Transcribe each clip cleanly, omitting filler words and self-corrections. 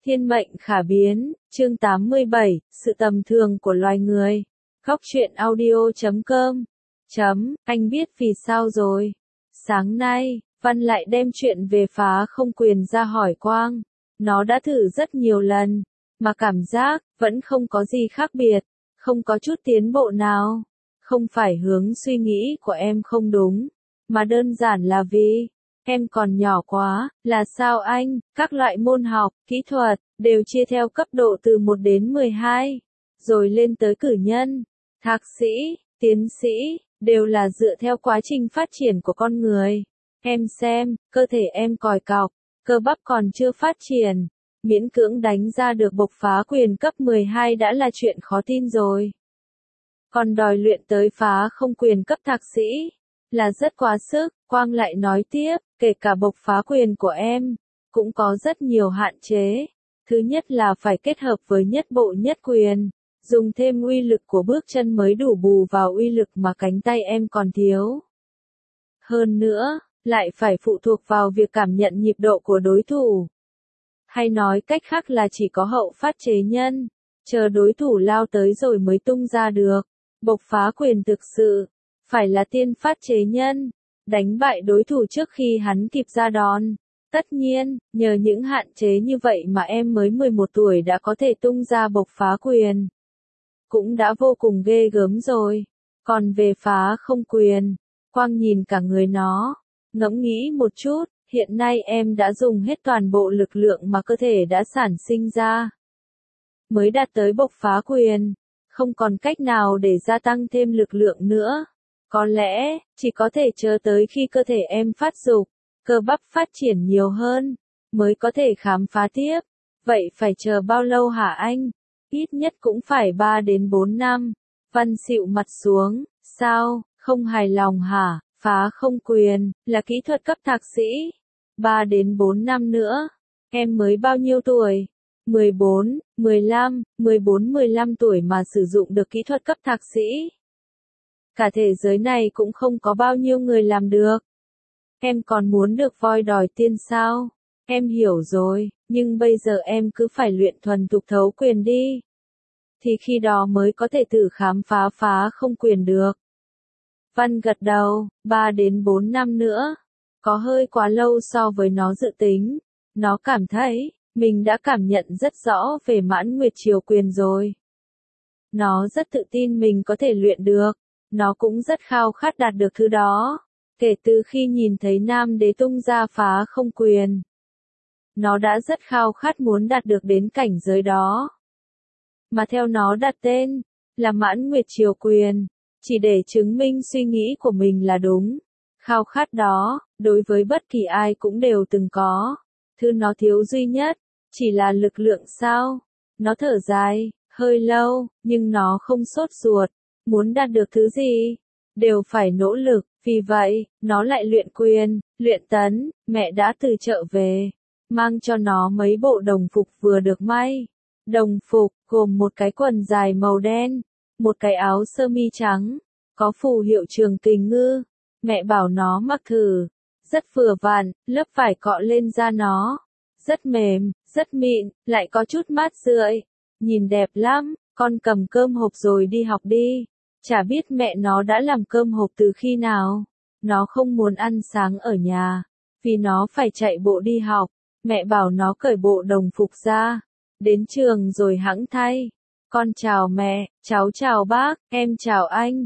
Thiên mệnh khả biến, chương 87, sự tầm thường của loài người. Góc truyện audio.com. Anh biết vì sao rồi. Sáng nay, Văn lại đem chuyện về phá không quyền ra hỏi Quang. Nó đã thử rất nhiều lần, mà cảm giác vẫn không có gì khác biệt, không có chút tiến bộ nào. Không phải hướng suy nghĩ của em không đúng, mà đơn giản là vì em còn nhỏ quá. Là sao anh? Các loại môn học, kỹ thuật, đều chia theo cấp độ từ 1 đến 12, rồi lên tới cử nhân, thạc sĩ, tiến sĩ, đều là dựa theo quá trình phát triển của con người. Em xem, cơ thể em còi cọc, cơ bắp còn chưa phát triển, miễn cưỡng đánh ra được bộc phá quyền cấp 12 đã là chuyện khó tin rồi. Còn đòi luyện tới phá không quyền cấp thạc sĩ, là rất quá sức. Quang lại nói tiếp, kể cả bộc phá quyền của em, cũng có rất nhiều hạn chế. Thứ nhất là phải kết hợp với nhất bộ nhất quyền, dùng thêm uy lực của bước chân mới đủ bù vào uy lực mà cánh tay em còn thiếu. Hơn nữa, lại phải phụ thuộc vào việc cảm nhận nhịp độ của đối thủ. Hay nói cách khác là chỉ có hậu phát chế nhân, chờ đối thủ lao tới rồi mới tung ra được. Bộc phá quyền thực sự, phải là tiên phát chế nhân, đánh bại đối thủ trước khi hắn kịp ra đòn. Tất nhiên, nhờ những hạn chế như vậy mà em mới 11 tuổi đã có thể tung ra bộc phá quyền. Cũng đã vô cùng ghê gớm rồi. Còn về phá không quyền, Quang nhìn cả người nó, ngẫm nghĩ một chút, hiện nay em đã dùng hết toàn bộ lực lượng mà cơ thể đã sản sinh ra, mới đạt tới bộc phá quyền. Không còn cách nào để gia tăng thêm lực lượng nữa. Có lẽ, chỉ có thể chờ tới khi cơ thể em phát dục, cơ bắp phát triển nhiều hơn, mới có thể khám phá tiếp. Vậy phải chờ bao lâu hả anh? Ít nhất cũng phải 3 đến 4 năm. Văn xịu mặt xuống, sao, không hài lòng hả? Phá không quyền, là kỹ thuật cấp thạc sĩ. 3 đến 4 năm nữa. Em mới bao nhiêu tuổi? 14, 15, 14-15 tuổi mà sử dụng được kỹ thuật cấp thạc sĩ. Cả thế giới này cũng không có bao nhiêu người làm được. Em còn muốn được voi đòi tiên sao? Em hiểu rồi, nhưng bây giờ em cứ phải luyện thuần thục thấu quyền đi. Thì khi đó mới có thể thử khám phá phá không quyền được. Văn gật đầu, 3 đến 4 năm nữa. Có hơi quá lâu so với nó dự tính. Nó cảm thấy, mình đã cảm nhận rất rõ về Mãn Nguyệt Triều quyền rồi. Nó rất tự tin mình có thể luyện được. Nó cũng rất khao khát đạt được thứ đó. Kể từ khi nhìn thấy Nam Đế tung ra phá không quyền, nó đã rất khao khát muốn đạt được đến cảnh giới đó. Mà theo nó đặt tên, là Mãn Nguyệt Triều quyền, chỉ để chứng minh suy nghĩ của mình là đúng. Khao khát đó, đối với bất kỳ ai cũng đều từng có. Thứ nó thiếu duy nhất, chỉ là lực lượng sao? Nó thở dài, hơi lâu, nhưng nó không sốt ruột. Muốn đạt được thứ gì, đều phải nỗ lực. Vì vậy, nó lại luyện quyền, luyện tấn. Mẹ đã từ chợ về, mang cho nó mấy bộ đồng phục vừa được may. Đồng phục, gồm một cái quần dài màu đen, một cái áo sơ mi trắng, có phù hiệu Trường Kình Ngư. Mẹ bảo nó mặc thử, rất vừa vặn, lớp vải cọ lên da nó. Rất mềm, rất mịn, lại có chút mát rượi. Nhìn đẹp lắm, con cầm cơm hộp rồi đi học đi. Chả biết mẹ nó đã làm cơm hộp từ khi nào. Nó không muốn ăn sáng ở nhà, vì nó phải chạy bộ đi học. Mẹ bảo nó cởi bộ đồng phục ra, đến trường rồi hẵng thay. Con chào mẹ, cháu chào bác, em chào anh.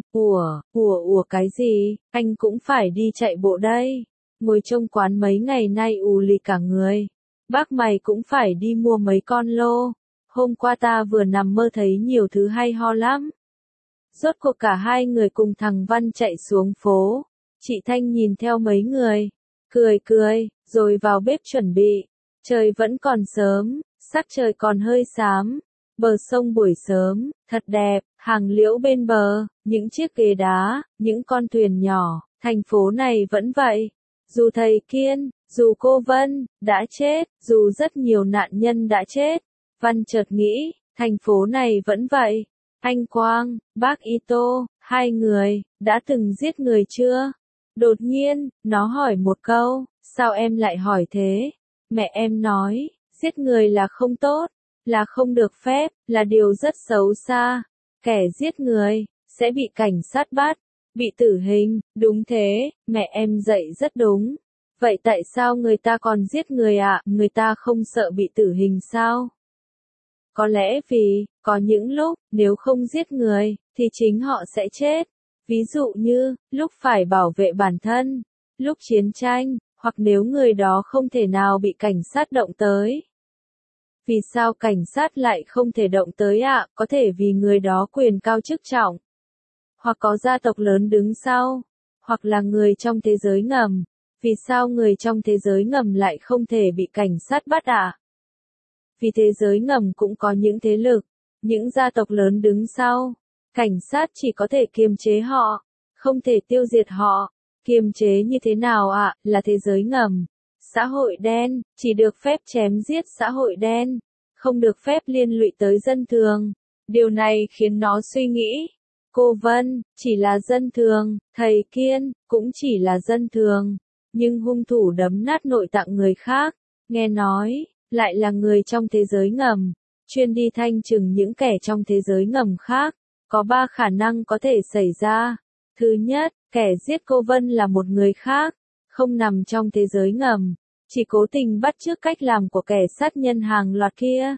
Ủa cái gì, anh cũng phải đi chạy bộ đây. Ngồi trong quán mấy ngày nay ù lì cả người. Bác mày cũng phải đi mua mấy con lô. Hôm qua ta vừa nằm mơ thấy nhiều thứ hay ho lắm. Rốt cuộc cả hai người cùng thằng Văn chạy xuống phố. Chị Thanh nhìn theo mấy người, cười, rồi vào bếp chuẩn bị. Trời vẫn còn sớm, sắc trời còn hơi xám. Bờ sông buổi sớm, thật đẹp, hàng liễu bên bờ, những chiếc ghế đá, những con thuyền nhỏ. Thành phố này vẫn vậy. Dù thầy Kiên, dù cô Vân, đã chết, dù rất nhiều nạn nhân đã chết. Văn chợt nghĩ, thành phố này vẫn vậy. Anh Quang, bác Ito, hai người, đã từng giết người chưa? Đột nhiên, nó hỏi một câu, sao em lại hỏi thế? Mẹ em nói, Giết người là không tốt, là không được phép, là điều rất xấu xa. Kẻ giết người, sẽ bị cảnh sát bắt, bị tử hình, đúng thế, mẹ em dạy rất đúng. Vậy tại sao người ta còn giết người ạ? Người ta không sợ bị tử hình sao? Có lẽ vì, có những lúc, nếu không giết người, thì chính họ sẽ chết. Ví dụ như, lúc phải bảo vệ bản thân, lúc chiến tranh, hoặc nếu người đó không thể nào bị cảnh sát động tới. Vì sao cảnh sát lại không thể động tới ạ? Có thể vì người đó quyền cao chức trọng, hoặc có gia tộc lớn đứng sau, hoặc là người trong thế giới ngầm. Vì sao người trong thế giới ngầm lại không thể bị cảnh sát bắt ạ? Vì thế giới ngầm cũng có những thế lực, những gia tộc lớn đứng sau. Cảnh sát chỉ có thể kiềm chế họ, không thể tiêu diệt họ. Kiềm chế như thế nào ạ? Là thế giới ngầm. Xã hội đen, chỉ được phép chém giết xã hội đen, không được phép liên lụy tới dân thường. Điều này khiến nó suy nghĩ. Cô Vân, chỉ là dân thường, thầy Kiên, cũng chỉ là dân thường. Nhưng hung thủ đấm nát nội tạng người khác, nghe nói, lại là người trong thế giới ngầm, chuyên đi thanh trừng những kẻ trong thế giới ngầm khác. Có 3 khả năng có thể xảy ra. Thứ nhất, kẻ giết cô Vân là một người khác, không nằm trong thế giới ngầm, chỉ cố tình bắt chước cách làm của kẻ sát nhân hàng loạt kia.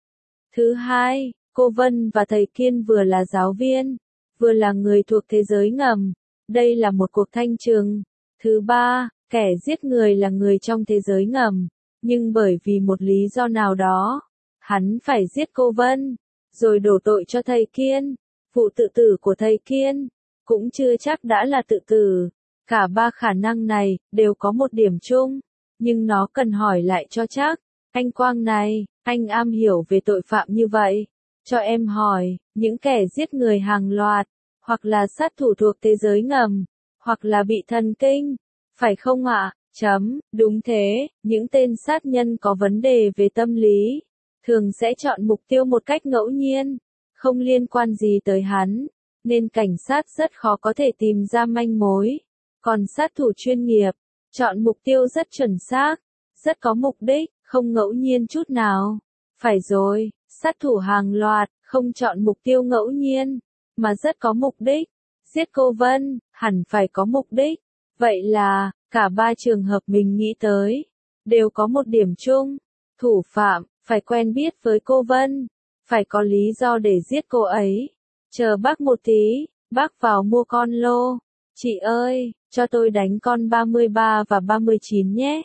Thứ hai, cô Vân và thầy Kiên vừa là giáo viên, vừa là người thuộc thế giới ngầm. Đây là một cuộc thanh trừng. Thứ ba, kẻ giết người là người trong thế giới ngầm, nhưng bởi vì một lý do nào đó, hắn phải giết cô Vân, rồi đổ tội cho thầy Kiên. Vụ tự tử của thầy Kiên cũng chưa chắc đã là tự tử. Cả 3 khả năng này đều có một điểm chung, nhưng nó cần hỏi lại cho chắc. Anh Quang này, anh am hiểu về tội phạm như vậy. Cho em hỏi, những kẻ giết người hàng loạt, hoặc là sát thủ thuộc thế giới ngầm, hoặc là bị thần kinh, phải không ạ? Đúng thế, những tên sát nhân có vấn đề về tâm lý, thường sẽ chọn mục tiêu một cách ngẫu nhiên, không liên quan gì tới hắn, nên cảnh sát rất khó có thể tìm ra manh mối. Còn sát thủ chuyên nghiệp, chọn mục tiêu rất chuẩn xác, rất có mục đích, không ngẫu nhiên chút nào. Phải rồi, sát thủ hàng loạt, không chọn mục tiêu ngẫu nhiên, mà rất có mục đích. Giết cô Vân, hẳn phải có mục đích. Vậy là, cả 3 trường hợp mình nghĩ tới, đều có một điểm chung. Thủ phạm, phải quen biết với cô Vân, phải có lý do để giết cô ấy. Chờ bác một tí, bác vào mua con lô. Chị ơi, cho tôi đánh con 33 và 39 nhé.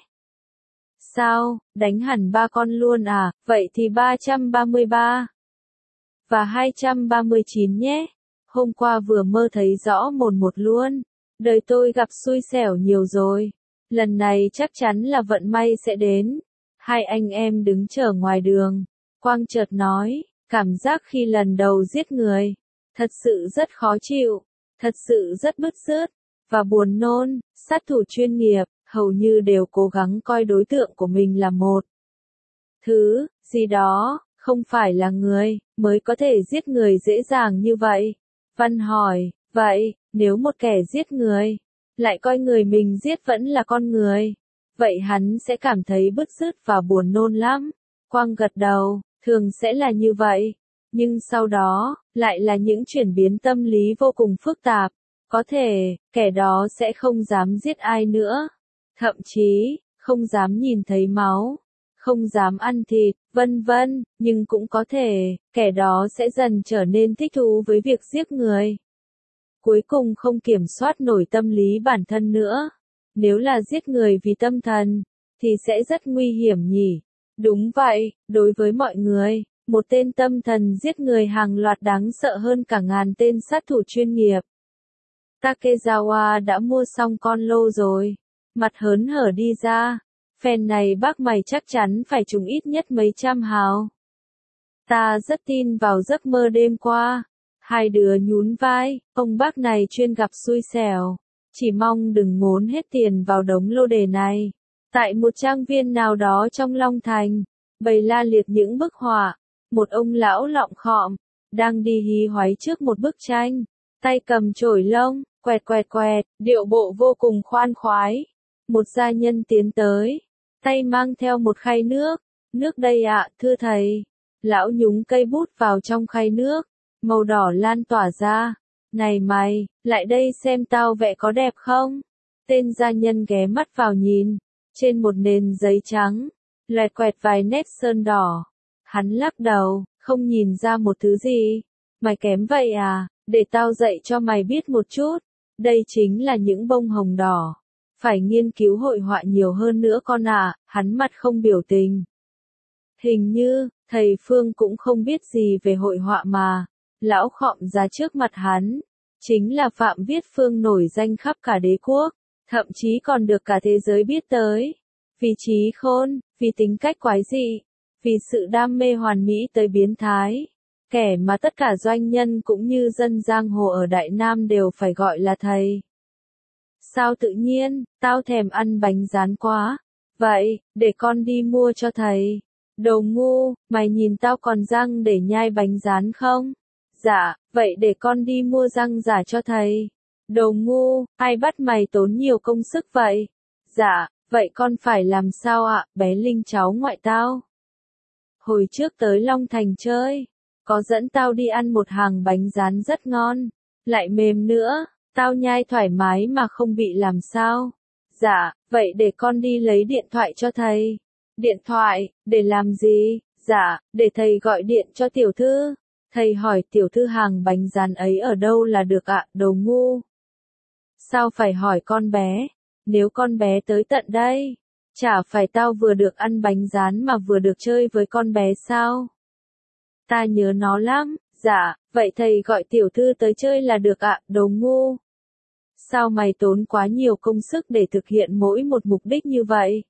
Sao, đánh hẳn 3 con luôn à? Vậy thì 333 và 239 nhé. Hôm qua vừa mơ thấy rõ mồn một luôn. Đời tôi gặp xui xẻo nhiều rồi. Lần này chắc chắn là vận may sẽ đến. Hai anh em đứng chờ ngoài đường. Quang chợt nói, cảm giác khi lần đầu giết người, thật sự rất khó chịu, thật sự rất bứt rứt, và buồn nôn. Sát thủ chuyên nghiệp, hầu như đều cố gắng coi đối tượng của mình là một thứ gì đó, không phải là người, mới có thể giết người dễ dàng như vậy. Văn hỏi, vậy, nếu một kẻ giết người, lại coi người mình giết vẫn là con người, vậy hắn sẽ cảm thấy bứt rứt và buồn nôn lắm. Quang gật đầu, thường sẽ là như vậy, nhưng sau đó, lại là những chuyển biến tâm lý vô cùng phức tạp. Có thể, kẻ đó sẽ không dám giết ai nữa, thậm chí, không dám nhìn thấy máu, không dám ăn thịt, vân vân, nhưng cũng có thể, kẻ đó sẽ dần trở nên thích thú với việc giết người. Cuối cùng không kiểm soát nổi tâm lý bản thân nữa. Nếu là giết người vì tâm thần, thì sẽ rất nguy hiểm nhỉ? Đúng vậy, đối với mọi người, một tên tâm thần giết người hàng loạt đáng sợ hơn cả ngàn tên sát thủ chuyên nghiệp. Takezawa đã mua xong con lô rồi. Mặt hớn hở đi ra. Phen này bác mày chắc chắn phải trúng ít nhất mấy trăm hào. Ta rất tin vào giấc mơ đêm qua. Hai đứa nhún vai, ông bác này chuyên gặp xui xẻo. Chỉ mong đừng ngốn hết tiền vào đống lô đề này. Tại một trang viên nào đó trong Long Thành, bày la liệt những bức họa. Một ông lão lọng khọm, đang đi hí hoáy trước một bức tranh. Tay cầm chổi lông, quẹt quẹt quẹt, điệu bộ vô cùng khoan khoái. Một gia nhân tiến tới, tay mang theo một khay nước, Nước đây ạ, thưa thầy. Lão nhúng cây bút vào trong khay nước, màu đỏ lan tỏa ra. Này mày, lại đây xem tao vẽ có đẹp không? Tên gia nhân ghé mắt vào nhìn, trên một nền giấy trắng, loẹt quẹt vài nét sơn đỏ. Hắn lắc đầu, không nhìn ra một thứ gì. Mày kém vậy à, để tao dạy cho mày biết một chút. Đây chính là những bông hồng đỏ. Phải nghiên cứu hội họa nhiều hơn nữa con ạ, hắn mặt không biểu tình. Hình như, thầy Phương cũng không biết gì về hội họa mà. Lão khom ra trước mặt hắn. Chính là Phạm Viết Phương nổi danh khắp cả đế quốc, thậm chí còn được cả thế giới biết tới. Vì trí khôn, vì tính cách quái dị, vì sự đam mê hoàn mỹ tới biến thái. Kẻ mà tất cả doanh nhân cũng như dân giang hồ ở Đại Nam đều phải gọi là thầy. Sao tự nhiên, tao thèm ăn bánh rán quá. Vậy, để con đi mua cho thầy. Đồ ngu, mày nhìn tao còn răng để nhai bánh rán không? Dạ, vậy để con đi mua răng giả cho thầy. Đồ ngu, ai bắt mày tốn nhiều công sức vậy? Dạ, vậy con phải làm sao ạ, bé Linh cháu ngoại tao? Hồi trước tới Long Thành chơi, có dẫn tao đi ăn một hàng bánh rán rất ngon, lại mềm nữa, tao nhai thoải mái mà không bị làm sao. Dạ, vậy để con đi lấy điện thoại cho thầy. Điện thoại, để làm gì? Dạ, để thầy gọi điện cho tiểu thư. Thầy hỏi tiểu thư hàng bánh rán ấy ở đâu là được ạ, đồ ngu. Sao phải hỏi con bé? Nếu con bé tới tận đây, chả phải tao vừa được ăn bánh rán mà vừa được chơi với con bé sao? Ta nhớ nó lắm. Dạ, vậy thầy gọi tiểu thư tới chơi là được ạ, đồ ngu. Sao mày tốn quá nhiều công sức để thực hiện mỗi một mục đích như vậy?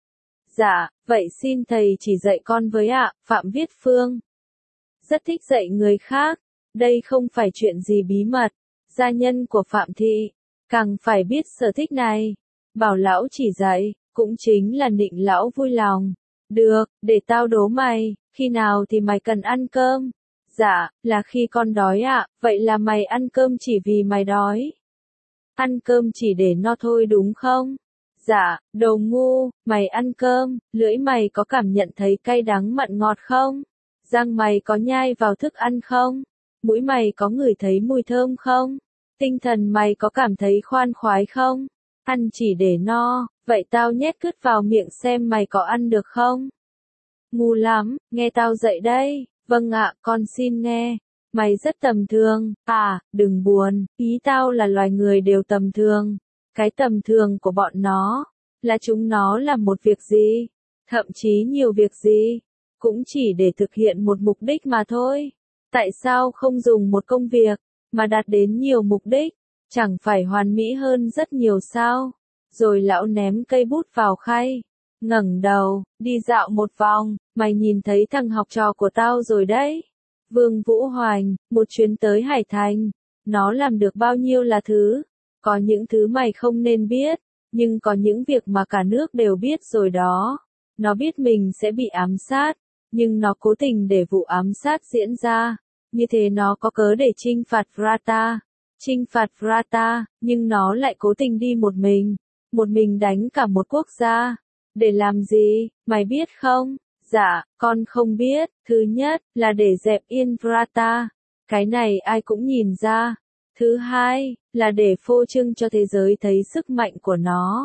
Dạ, vậy xin thầy chỉ dạy con với ạ, Phạm Viết Phương. Rất thích dạy người khác, đây không phải chuyện gì bí mật. Gia nhân của Phạm Thị, càng phải biết sở thích này. Bảo lão chỉ dạy, cũng chính là nịnh lão vui lòng. Được, để tao đố mày, khi nào thì mày cần ăn cơm? Dạ, là khi con đói ạ, vậy là mày ăn cơm chỉ vì mày đói. Ăn cơm chỉ để no thôi đúng không? Dạ, đồ ngu, mày ăn cơm, lưỡi mày có cảm nhận thấy cay đắng mặn ngọt không? Răng mày có nhai vào thức ăn không? Mũi mày có ngửi thấy mùi thơm không? Tinh thần mày có cảm thấy khoan khoái không? Ăn chỉ để no, vậy tao nhét cứt vào miệng xem mày có ăn được không? Ngu lắm, nghe tao dạy đây. Vâng ạ, con xin nghe. Mày rất tầm thường, à, đừng buồn, ý tao là loài người đều tầm thường. Cái tầm thường của bọn nó, là chúng nó làm một việc gì, thậm chí nhiều việc gì, cũng chỉ để thực hiện một mục đích mà thôi. Tại sao không dùng một công việc, mà đạt đến nhiều mục đích, chẳng phải hoàn mỹ hơn rất nhiều sao? Rồi lão ném cây bút vào khay, ngẩng đầu, đi dạo một vòng, mày nhìn thấy thằng học trò của tao rồi đấy. Vương Vũ Hoành, một chuyến tới Hải Thành, nó làm được bao nhiêu là thứ. Có những thứ mày không nên biết, nhưng có những việc mà cả nước đều biết rồi đó. Nó biết mình sẽ bị ám sát, nhưng nó cố tình để vụ ám sát diễn ra. Như thế nó có cớ để trinh phạt Vrata. Trinh phạt Vrata, nhưng nó lại cố tình đi một mình đánh cả một quốc gia. Để làm gì, mày biết không? Dạ, con không biết. Thứ nhất, là để dẹp yên Vrata. Cái này ai cũng nhìn ra. Thứ hai, là để phô trương cho thế giới thấy sức mạnh của nó.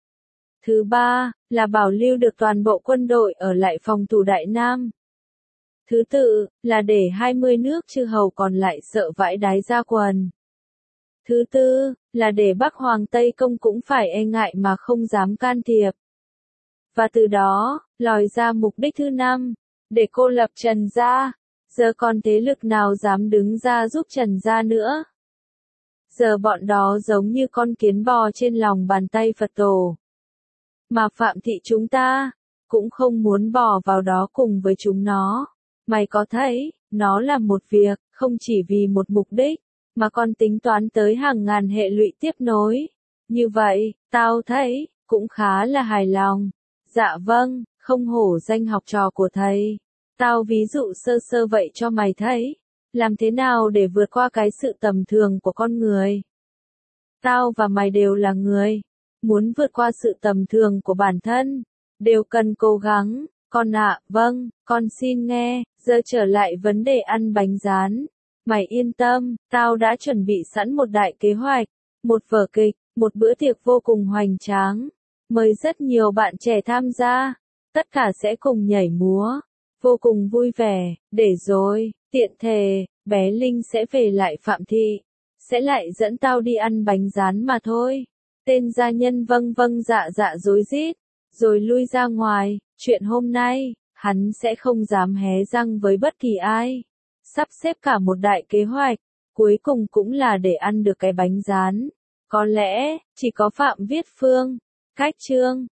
Thứ ba, là bảo lưu được toàn bộ quân đội ở lại phòng thủ Đại Nam. Thứ tư, là để 20 nước chư hầu còn lại sợ vãi đái ra quần. Thứ tư, là để Bắc Hoàng Tây Công cũng phải e ngại mà không dám can thiệp. Và từ đó, lòi ra mục đích thứ năm, để cô lập Trần Gia. Giờ còn thế lực nào dám đứng ra giúp Trần Gia nữa? Giờ bọn đó giống như con kiến bò trên lòng bàn tay Phật tổ. Mà Phạm Thị chúng ta, cũng không muốn bò vào đó cùng với chúng nó. Mày có thấy, nó là một việc, không chỉ vì một mục đích, mà còn tính toán tới hàng ngàn hệ lụy tiếp nối. Như vậy, tao thấy, cũng khá là hài lòng. Dạ vâng, không hổ danh học trò của thầy. Tao ví dụ sơ sơ vậy cho mày thấy. Làm thế nào để vượt qua cái sự tầm thường của con người? Tao và mày đều là người. Muốn vượt qua sự tầm thường của bản thân, đều cần cố gắng. Con ạ, vâng, con xin nghe, giờ trở lại vấn đề ăn bánh rán. Mày yên tâm, tao đã chuẩn bị sẵn một đại kế hoạch, một vở kịch, một bữa tiệc vô cùng hoành tráng. Mời rất nhiều bạn trẻ tham gia, tất cả sẽ cùng nhảy múa, vô cùng vui vẻ, để rồi, tiện thể, bé Linh sẽ về lại Phạm Thị, sẽ lại dẫn tao đi ăn bánh rán mà thôi. Tên gia nhân vâng vâng dạ dạ rối rít, rồi lui ra ngoài, chuyện hôm nay, hắn sẽ không dám hé răng với bất kỳ ai. Sắp xếp cả một đại kế hoạch, cuối cùng cũng là để ăn được cái bánh rán. Có lẽ, chỉ có Phạm Viết Phương, Cách Trương,